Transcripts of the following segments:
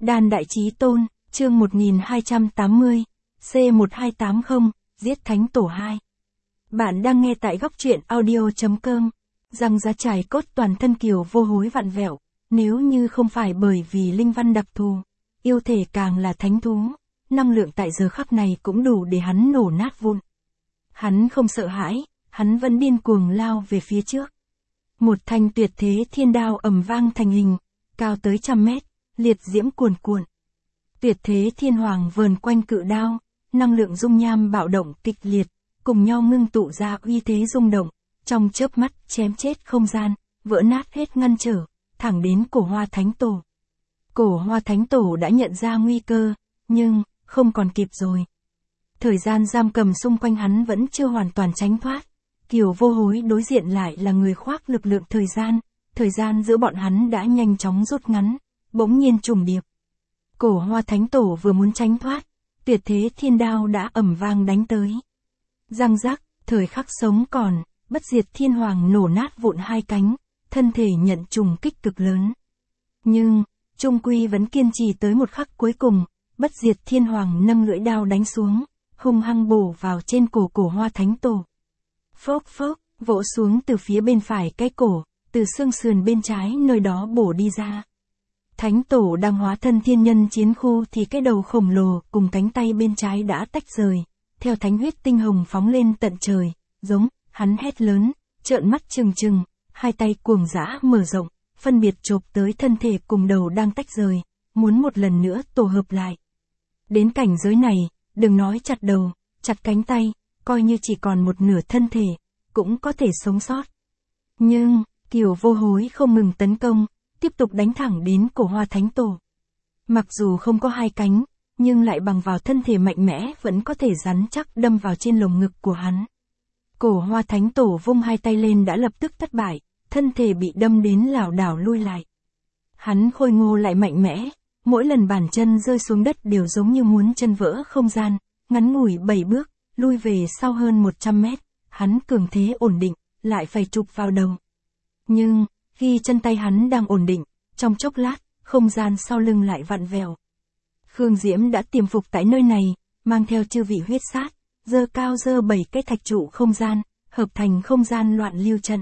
Đan Đại Chí Tôn, chương 1280, C1280, Giết Thánh Tổ 2. Bạn đang nghe tại góc truyện audio.com. Răng giá chài cốt toàn thân Kiều Vô Hối vặn vẹo, nếu như không phải bởi vì linh văn đặc thù, yêu thể càng là thánh thú, năng lượng tại giờ khắc này cũng đủ để hắn nổ nát vụn. Hắn không sợ hãi, hắn vẫn điên cuồng lao về phía trước. Một thanh tuyệt thế thiên đao ầm vang thành hình, cao tới 100 mét, liệt diễm cuồn cuộn. Tuyệt thế thiên hoàng vờn quanh cự đao, năng lượng dung nham bạo động kịch liệt, cùng nhau ngưng tụ ra uy thế rung động, trong chớp mắt chém chết không gian, vỡ nát hết ngăn trở, thẳng đến Cổ Hoa Thánh Tổ. Cổ Hoa Thánh Tổ đã nhận ra nguy cơ, nhưng không còn kịp rồi. Thời gian giam cầm xung quanh hắn vẫn chưa hoàn toàn tránh thoát. Kiều Vô Hối đối diện lại là người khoác lực lượng thời gian giữa bọn hắn đã nhanh chóng rút ngắn, bỗng nhiên trùng điệp. Cổ Hoa Thánh Tổ vừa muốn tránh thoát, tuyệt thế thiên đao đã ầm vang đánh tới. Răng rắc, thời khắc sống còn, bất diệt thiên hoàng nổ nát vụn hai cánh, thân thể nhận trùng kích cực lớn. Nhưng, trung quy vẫn kiên trì tới một khắc cuối cùng, bất diệt thiên hoàng nâng lưỡi đao đánh xuống, hung hăng bổ vào trên cổ Cổ Hoa Thánh Tổ. Phốc phốc, vỗ xuống từ phía bên phải cái cổ, từ xương sườn bên trái nơi đó bổ đi ra. Thánh Tổ đang hóa thân thiên nhân chiến khu thì cái đầu khổng lồ cùng cánh tay bên trái đã tách rời, theo thánh huyết tinh hồng phóng lên tận trời, giống, hắn hét lớn, trợn mắt trừng trừng, hai tay cuồng dã mở rộng, phân biệt chộp tới thân thể cùng đầu đang tách rời, muốn một lần nữa tổ hợp lại. Đến cảnh giới này, đừng nói chặt đầu, chặt cánh tay, coi như chỉ còn một nửa thân thể, cũng có thể sống sót. Nhưng, Kiều Vô Hối không ngừng tấn công, tiếp tục đánh thẳng đến Cổ Hoa Thánh Tổ. Mặc dù không có hai cánh, nhưng lại bằng vào thân thể mạnh mẽ vẫn có thể rắn chắc đâm vào trên lồng ngực của hắn. Cổ Hoa Thánh Tổ vung hai tay lên đã lập tức thất bại, thân thể bị đâm đến lảo đảo lui lại. Hắn khôi ngô lại mạnh mẽ, mỗi lần bàn chân rơi xuống đất đều giống như muốn chân vỡ không gian, ngắn ngủi 7 bước, lui về sau hơn 100 mét, hắn cường thế ổn định, lại phải chụp vào đầu. Nhưng, khi chân tay hắn đang ổn định, trong chốc lát, không gian sau lưng lại vặn vẹo. Khương Diễm đã tiềm phục tại nơi này, mang theo chư vị huyết sát, giơ cao giơ 7 cái thạch trụ không gian, hợp thành không gian loạn lưu trận.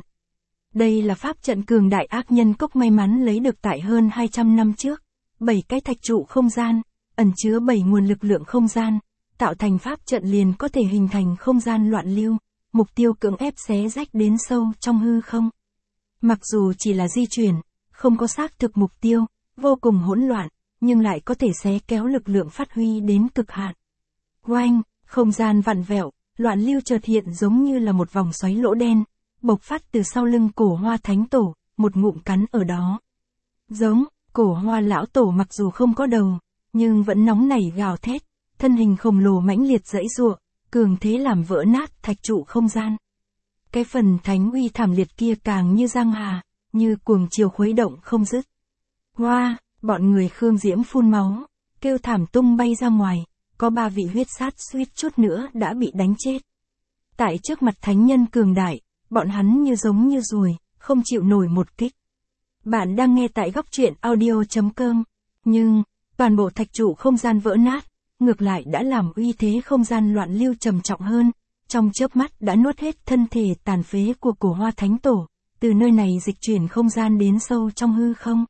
Đây là pháp trận cường đại ác nhân cốc may mắn lấy được tại hơn 200 năm trước. 7 cái thạch trụ không gian, ẩn chứa 7 nguồn lực lượng không gian, tạo thành pháp trận liền có thể hình thành không gian loạn lưu, mục tiêu cưỡng ép xé rách đến sâu trong hư không. Mặc dù chỉ là di chuyển, không có xác thực mục tiêu, vô cùng hỗn loạn, nhưng lại có thể xé kéo lực lượng phát huy đến cực hạn. Oanh, không gian vặn vẹo, loạn lưu chợt hiện giống như là một vòng xoáy lỗ đen, bộc phát từ sau lưng Cổ Hoa Thánh Tổ, một ngụm cắn ở đó. Giống, Cổ Hoa lão tổ mặc dù không có đầu, nhưng vẫn nóng nảy gào thét, thân hình khổng lồ mãnh liệt giãy giụa, cường thế làm vỡ nát thạch trụ không gian. Cái phần thánh uy thảm liệt kia càng như giang hà, như cuồng chiều khuấy động không dứt. Hoa, bọn người Khương Diễm phun máu, kêu thảm tung bay ra ngoài, có 3 vị huyết sát suýt chút nữa đã bị đánh chết. Tại trước mặt thánh nhân cường đại, bọn hắn như giống như ruồi, không chịu nổi một kích. Bạn đang nghe tại góc truyện audio.com, nhưng, toàn bộ thạch trụ không gian vỡ nát, ngược lại đã làm uy thế không gian loạn lưu trầm trọng hơn, trong chớp mắt đã nuốt hết thân thể tàn phế của Cổ Hoa Thánh Tổ, từ nơi này dịch chuyển không gian đến sâu trong hư không.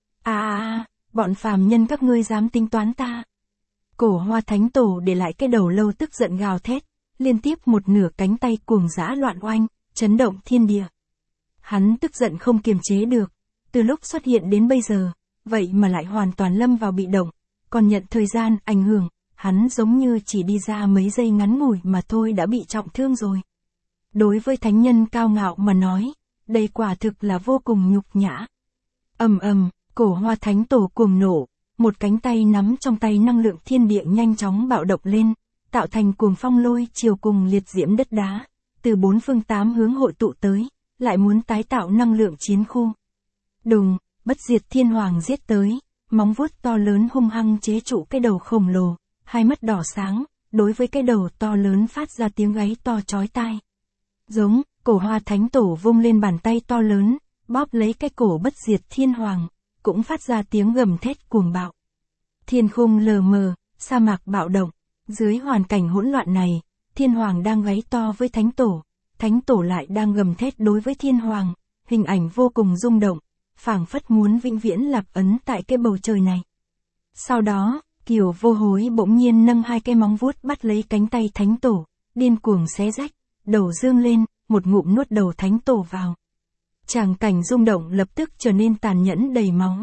Bọn phàm nhân các ngươi dám tính toán ta. Cổ Hoa Thánh Tổ để lại cái đầu lâu tức giận gào thét, liên tiếp một nửa cánh tay cuồng dã loạn oanh, chấn động thiên địa. Hắn tức giận không kiềm chế được, từ lúc xuất hiện đến bây giờ, vậy mà lại hoàn toàn lâm vào bị động, còn nhận thời gian ảnh hưởng, hắn giống như chỉ đi ra mấy giây ngắn ngủi mà thôi đã bị trọng thương rồi. Đối với thánh nhân cao ngạo mà nói, đây quả thực là vô cùng nhục nhã. Ầm ầm, Cổ Hoa Thánh Tổ cuồng nổ, một cánh tay nắm trong tay năng lượng thiên địa nhanh chóng bạo động lên, tạo thành cuồng phong lôi chiều cùng liệt diễm đất đá, từ 4 phương 8 hướng hội tụ tới, lại muốn tái tạo năng lượng chiến khu. Đùng, bất diệt thiên hoàng giết tới, móng vuốt to lớn hung hăng chế trụ cái đầu khổng lồ, hai mắt đỏ sáng, đối với cái đầu to lớn phát ra tiếng gáy to chói tai. Giống, Cổ Hoa Thánh Tổ vung lên bàn tay to lớn, bóp lấy cái cổ bất diệt thiên hoàng, cũng phát ra tiếng gầm thét cuồng bạo. Thiên khung lờ mờ, sa mạc bạo động. Dưới hoàn cảnh hỗn loạn này, Thiên Hoàng đang gáy to với Thánh Tổ lại đang gầm thét đối với Thiên Hoàng, hình ảnh vô cùng rung động, phảng phất muốn vĩnh viễn lạc ấn tại cái bầu trời này. Sau đó, Kiều Vô Hối bỗng nhiên nâng hai cái móng vuốt bắt lấy cánh tay Thánh Tổ, điên cuồng xé rách, đầu dương lên, một ngụm nuốt đầu Thánh Tổ vào. Tràng cảnh rung động lập tức trở nên tàn nhẫn đầy máu.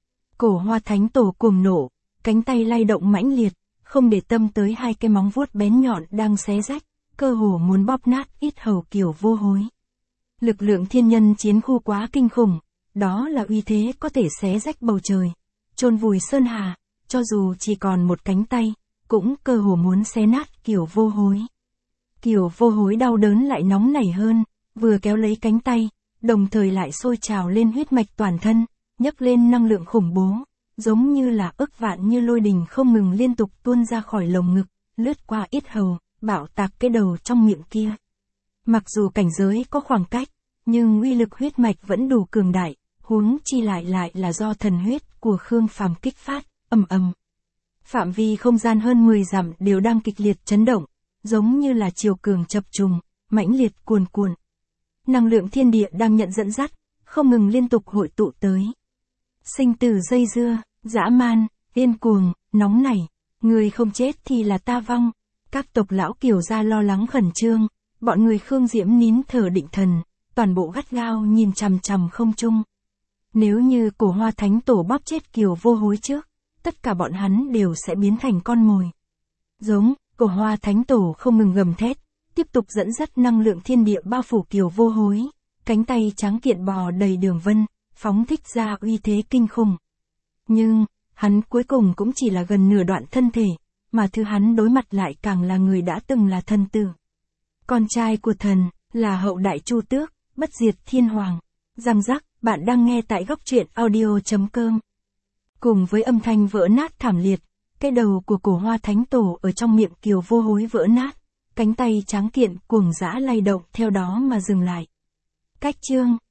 Cổ Hoa Thánh Tổ cuồng nộ, cánh tay lay động mãnh liệt, không để tâm tới hai cái móng vuốt bén nhọn đang xé rách, cơ hồ muốn bóp nát yết hầu Kiều Vô Hối. Lực lượng thiên nhân chiến khu quá kinh khủng, đó là uy thế có thể xé rách bầu trời, chôn vùi sơn hà, cho dù chỉ còn một cánh tay, cũng cơ hồ muốn xé nát Kiều Vô Hối. Kiều Vô Hối đau đớn lại nóng nảy hơn, vừa kéo lấy cánh tay, đồng thời lại sôi trào lên huyết mạch toàn thân, nhấc lên năng lượng khủng bố, giống như là ức vạn như lôi đình không ngừng liên tục tuôn ra khỏi lồng ngực, lướt qua yết hầu, bạo tạc cái đầu trong miệng kia. Mặc dù cảnh giới có khoảng cách, nhưng uy lực huyết mạch vẫn đủ cường đại, huống chi lại là do thần huyết của Khương Phàm kích phát, ầm ầm. Phạm vi không gian hơn 10 dặm đều đang kịch liệt chấn động, giống như là chiều cường chập trùng, mãnh liệt cuồn cuộn. Năng lượng thiên địa đang nhận dẫn dắt, không ngừng liên tục hội tụ tới. Sinh tử dây dưa, dã man, điên cuồng, nóng nảy, người không chết thì là ta vong. Các tộc lão Kiều gia lo lắng khẩn trương, bọn người Khương Diễm nín thở định thần, toàn bộ gắt gao nhìn chằm chằm không trung. Nếu như Cổ Hoa Thánh Tổ bóp chết Kiều Vô Hối trước, tất cả bọn hắn đều sẽ biến thành con mồi. Giống, Cổ Hoa Thánh Tổ không ngừng gầm thét, tiếp tục dẫn dắt năng lượng thiên địa bao phủ Kiều Vô Hối, cánh tay trắng kiện bò đầy đường vân, phóng thích ra uy thế kinh khủng. Nhưng, hắn cuối cùng cũng chỉ là gần nửa đoạn thân thể, mà thứ hắn đối mặt lại càng là người đã từng là thần tử. Con trai của thần, là hậu đại Chu Tước, bất diệt Thiên Hoàng. Răng rắc, bạn đang nghe tại góc truyện audio.com. Cùng với âm thanh vỡ nát thảm liệt, cái đầu của Cổ Hoa Thánh Tổ ở trong miệng Kiều Vô Hối vỡ nát, cánh tay tráng kiện cuồng dã lay động theo đó mà dừng lại. Cách chương